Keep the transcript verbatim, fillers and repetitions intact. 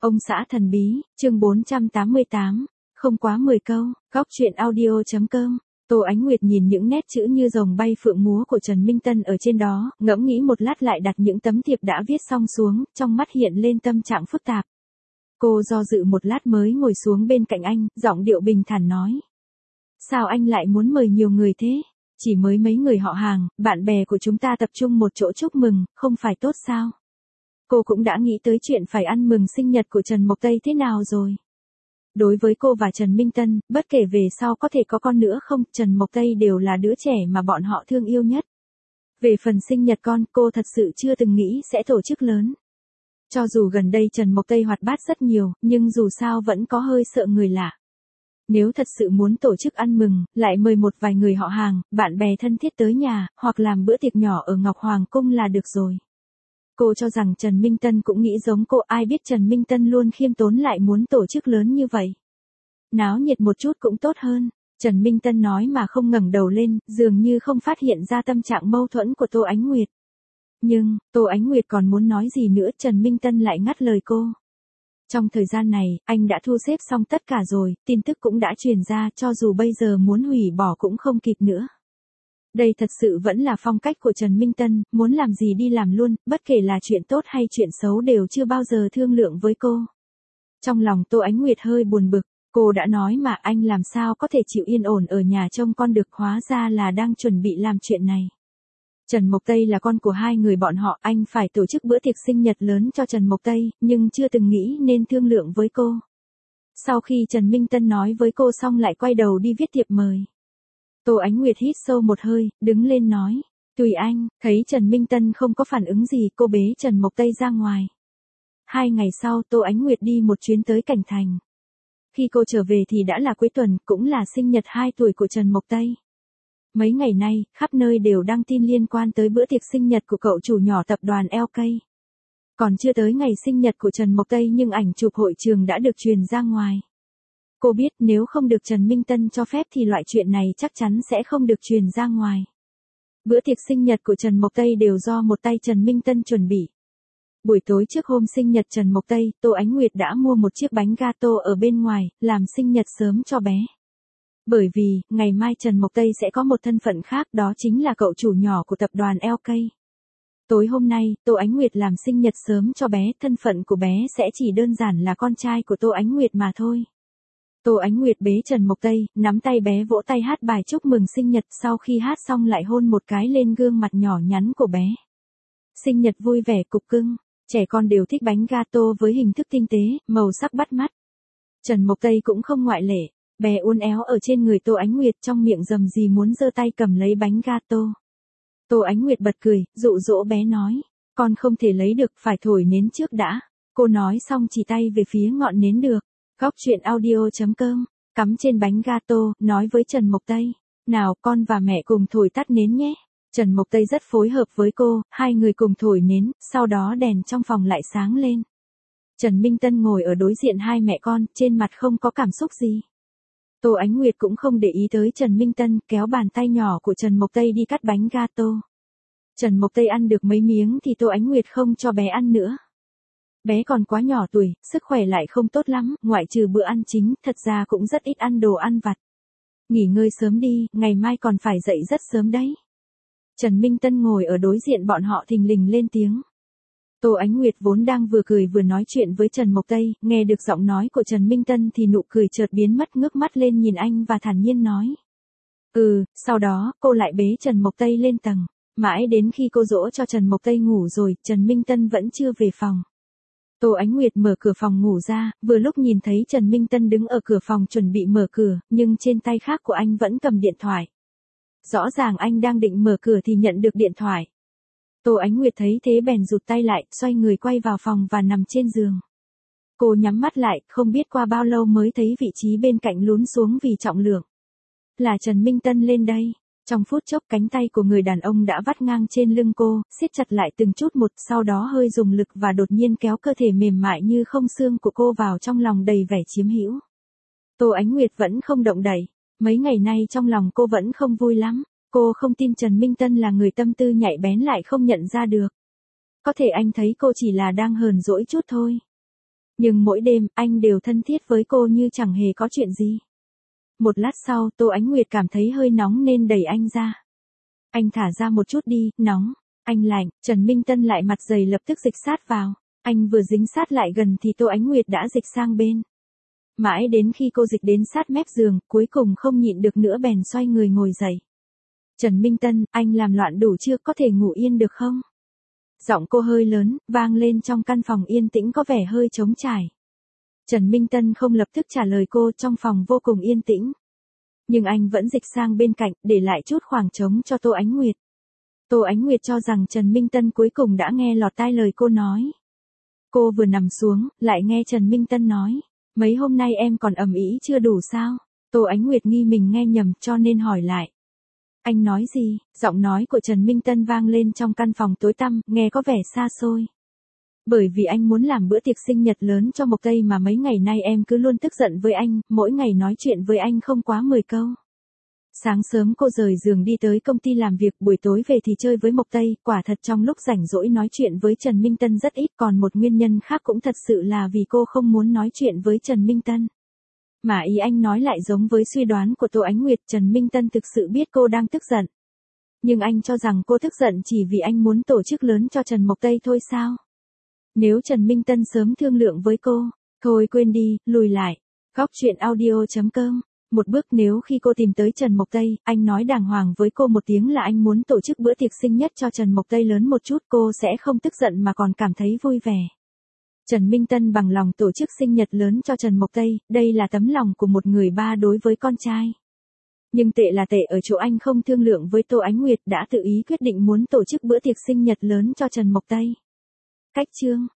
Ông xã thần bí, chương bốn trăm tám mươi tám, không quá mười câu, góc truyện audio.com. Tô Ánh Nguyệt nhìn những nét chữ như rồng bay phượng múa của Trần Minh Tân ở trên đó, ngẫm nghĩ một lát lại đặt những tấm thiệp đã viết xong xuống, trong mắt hiện lên tâm trạng phức tạp. Cô do dự một lát mới ngồi xuống bên cạnh anh, giọng điệu bình thản nói. Sao anh lại muốn mời nhiều người thế? Chỉ mới mấy người họ hàng, bạn bè của chúng ta tập trung một chỗ chúc mừng, không phải tốt sao? Cô cũng đã nghĩ tới chuyện phải ăn mừng sinh nhật của Trần Mộc Tây thế nào rồi? Đối với cô và Trần Minh Tân, bất kể về sau có thể có con nữa không, Trần Mộc Tây đều là đứa trẻ mà bọn họ thương yêu nhất. Về phần sinh nhật con, cô thật sự chưa từng nghĩ sẽ tổ chức lớn. Cho dù gần đây Trần Mộc Tây hoạt bát rất nhiều, nhưng dù sao vẫn có hơi sợ người lạ. Nếu thật sự muốn tổ chức ăn mừng, lại mời một vài người họ hàng, bạn bè thân thiết tới nhà, hoặc làm bữa tiệc nhỏ ở Ngọc Hoàng Cung là được rồi. Cô cho rằng Trần Minh Tân cũng nghĩ giống cô, ai biết Trần Minh Tân luôn khiêm tốn lại muốn tổ chức lớn như vậy. Náo nhiệt một chút cũng tốt hơn, Trần Minh Tân nói mà không ngẩng đầu lên, dường như không phát hiện ra tâm trạng mâu thuẫn của Tô Ánh Nguyệt. Nhưng, Tô Ánh Nguyệt còn muốn nói gì nữa, Trần Minh Tân lại ngắt lời cô. Trong thời gian này, anh đã thu xếp xong tất cả rồi, tin tức cũng đã truyền ra, cho dù bây giờ muốn hủy bỏ cũng không kịp nữa. Đây thật sự vẫn là phong cách của Trần Minh Tân, muốn làm gì đi làm luôn, bất kể là chuyện tốt hay chuyện xấu đều chưa bao giờ thương lượng với cô. Trong lòng Tô Ánh Nguyệt hơi buồn bực, cô đã nói mà anh làm sao có thể chịu yên ổn ở nhà trông con được, hóa ra là đang chuẩn bị làm chuyện này. Trần Mộc Tây là con của hai người bọn họ, anh phải tổ chức bữa tiệc sinh nhật lớn cho Trần Mộc Tây, nhưng chưa từng nghĩ nên thương lượng với cô. Sau khi Trần Minh Tân nói với cô xong lại quay đầu đi viết thiệp mời. Tô Ánh Nguyệt hít sâu một hơi, đứng lên nói, tùy anh, thấy Trần Minh Tân không có phản ứng gì, cô bế Trần Mộc Tây ra ngoài. Hai ngày sau Tô Ánh Nguyệt đi một chuyến tới Cảnh Thành. Khi cô trở về thì đã là cuối tuần, cũng là sinh nhật hai tuổi của Trần Mộc Tây. Mấy ngày nay, khắp nơi đều đăng tin liên quan tới bữa tiệc sinh nhật của cậu chủ nhỏ tập đoàn lờ ca. Còn chưa tới ngày sinh nhật của Trần Mộc Tây nhưng ảnh chụp hội trường đã được truyền ra ngoài. Cô biết nếu không được Trần Minh Tân cho phép thì loại chuyện này chắc chắn sẽ không được truyền ra ngoài. Bữa tiệc sinh nhật của Trần Mộc Tây đều do một tay Trần Minh Tân chuẩn bị. Buổi tối trước hôm sinh nhật Trần Mộc Tây, Tô Ánh Nguyệt đã mua một chiếc bánh gato ở bên ngoài, làm sinh nhật sớm cho bé. Bởi vì, ngày mai Trần Mộc Tây sẽ có một thân phận khác, đó chính là cậu chủ nhỏ của tập đoàn lờ ca. Tối hôm nay, Tô Ánh Nguyệt làm sinh nhật sớm cho bé, thân phận của bé sẽ chỉ đơn giản là con trai của Tô Ánh Nguyệt mà thôi. Tô Ánh Nguyệt bế Trần Mộc Tây, nắm tay bé vỗ tay hát bài chúc mừng sinh nhật, sau khi hát xong lại hôn một cái lên gương mặt nhỏ nhắn của bé. Sinh nhật vui vẻ cục cưng, trẻ con đều thích bánh gato với hình thức tinh tế, màu sắc bắt mắt. Trần Mộc Tây cũng không ngoại lệ, bé uốn éo ở trên người Tô Ánh Nguyệt, trong miệng rầm rì muốn giơ tay cầm lấy bánh gato. Tô Ánh Nguyệt bật cười, dụ dỗ bé nói, con không thể lấy được, phải thổi nến trước đã. Cô nói xong chỉ tay về phía ngọn nến được. Góc truyện audio.com, cắm trên bánh gato, nói với Trần Mộc Tây, nào con và mẹ cùng thổi tắt nến nhé. Trần Mộc Tây rất phối hợp với cô, hai người cùng thổi nến, sau đó đèn trong phòng lại sáng lên. Trần Minh Tân ngồi ở đối diện hai mẹ con, trên mặt không có cảm xúc gì. Tô Ánh Nguyệt cũng không để ý tới Trần Minh Tân, kéo bàn tay nhỏ của Trần Mộc Tây đi cắt bánh gato. Trần Mộc Tây ăn được mấy miếng thì Tô Ánh Nguyệt không cho bé ăn nữa. Bé còn quá nhỏ tuổi, sức khỏe lại không tốt lắm, ngoại trừ bữa ăn chính, thật ra cũng rất ít ăn đồ ăn vặt. Nghỉ ngơi sớm đi, ngày mai còn phải dậy rất sớm đấy. Trần Minh Tân ngồi ở đối diện bọn họ thình lình lên tiếng. Tô Ánh Nguyệt vốn đang vừa cười vừa nói chuyện với Trần Mộc Tây, nghe được giọng nói của Trần Minh Tân thì nụ cười chợt biến mất, ngước mắt lên nhìn anh và thản nhiên nói. Ừ, sau đó, cô lại bế Trần Mộc Tây lên tầng. Mãi đến khi cô dỗ cho Trần Mộc Tây ngủ rồi, Trần Minh Tân vẫn chưa về phòng. Tô Ánh Nguyệt mở cửa phòng ngủ ra, vừa lúc nhìn thấy Trần Minh Tân đứng ở cửa phòng chuẩn bị mở cửa, nhưng trên tay khác của anh vẫn cầm điện thoại. Rõ ràng anh đang định mở cửa thì nhận được điện thoại. Tô Ánh Nguyệt thấy thế bèn rụt tay lại, xoay người quay vào phòng và nằm trên giường. Cô nhắm mắt lại, không biết qua bao lâu mới thấy vị trí bên cạnh lún xuống vì trọng lượng. Là Trần Minh Tân lên đây. Trong phút chốc cánh tay của người đàn ông đã vắt ngang trên lưng cô, siết chặt lại từng chút một, sau đó hơi dùng lực và đột nhiên kéo cơ thể mềm mại như không xương của cô vào trong lòng đầy vẻ chiếm hữu. Tô Ánh Nguyệt vẫn không động đậy, mấy ngày nay trong lòng cô vẫn không vui lắm, cô không tin Trần Minh Tân là người tâm tư nhạy bén lại không nhận ra được. Có thể anh thấy cô chỉ là đang hờn dỗi chút thôi. Nhưng mỗi đêm, anh đều thân thiết với cô như chẳng hề có chuyện gì. Một lát sau, Tô Ánh Nguyệt cảm thấy hơi nóng nên đẩy anh ra. Anh thả ra một chút đi, nóng. Anh lạnh, Trần Minh Tân lại mặt dày lập tức dịch sát vào. Anh vừa dính sát lại gần thì Tô Ánh Nguyệt đã dịch sang bên. Mãi đến khi cô dịch đến sát mép giường, cuối cùng không nhịn được nữa bèn xoay người ngồi dậy. Trần Minh Tân, anh làm loạn đủ chưa, có thể ngủ yên được không? Giọng cô hơi lớn, vang lên trong căn phòng yên tĩnh có vẻ hơi trống trải. Trần Minh Tân không lập tức trả lời cô, trong phòng vô cùng yên tĩnh. Nhưng anh vẫn dịch sang bên cạnh, để lại chút khoảng trống cho Tô Ánh Nguyệt. Tô Ánh Nguyệt cho rằng Trần Minh Tân cuối cùng đã nghe lọt tai lời cô nói. Cô vừa nằm xuống, lại nghe Trần Minh Tân nói. Mấy hôm nay em còn ầm ĩ chưa đủ sao? Tô Ánh Nguyệt nghi mình nghe nhầm cho nên hỏi lại. Anh nói gì? Giọng nói của Trần Minh Tân vang lên trong căn phòng tối tăm, nghe có vẻ xa xôi. Bởi vì anh muốn làm bữa tiệc sinh nhật lớn cho Mộc Tây mà mấy ngày nay em cứ luôn tức giận với anh, mỗi ngày nói chuyện với anh không quá mười câu. Sáng sớm cô rời giường đi tới công ty làm việc, buổi tối về thì chơi với Mộc Tây, quả thật trong lúc rảnh rỗi nói chuyện với Trần Minh Tân rất ít, còn một nguyên nhân khác cũng thật sự là vì cô không muốn nói chuyện với Trần Minh Tân. Mà ý anh nói lại giống với suy đoán của Tô Ánh Nguyệt, Trần Minh Tân thực sự biết cô đang tức giận. Nhưng anh cho rằng cô tức giận chỉ vì anh muốn tổ chức lớn cho Trần Mộc Tây thôi sao? Nếu Trần Minh Tân sớm thương lượng với cô, thôi quên đi, lùi lại. Góc truyện audio chấm com. Một bước, nếu khi cô tìm tới Trần Mộc Tây, anh nói đàng hoàng với cô một tiếng là anh muốn tổ chức bữa tiệc sinh nhật cho Trần Mộc Tây lớn một chút, cô sẽ không tức giận mà còn cảm thấy vui vẻ. Trần Minh Tân bằng lòng tổ chức sinh nhật lớn cho Trần Mộc Tây, đây là tấm lòng của một người ba đối với con trai. Nhưng tệ là tệ ở chỗ anh không thương lượng với Tô Ánh Nguyệt, đã tự ý quyết định muốn tổ chức bữa tiệc sinh nhật lớn cho Trần Mộc Tây. Cách chương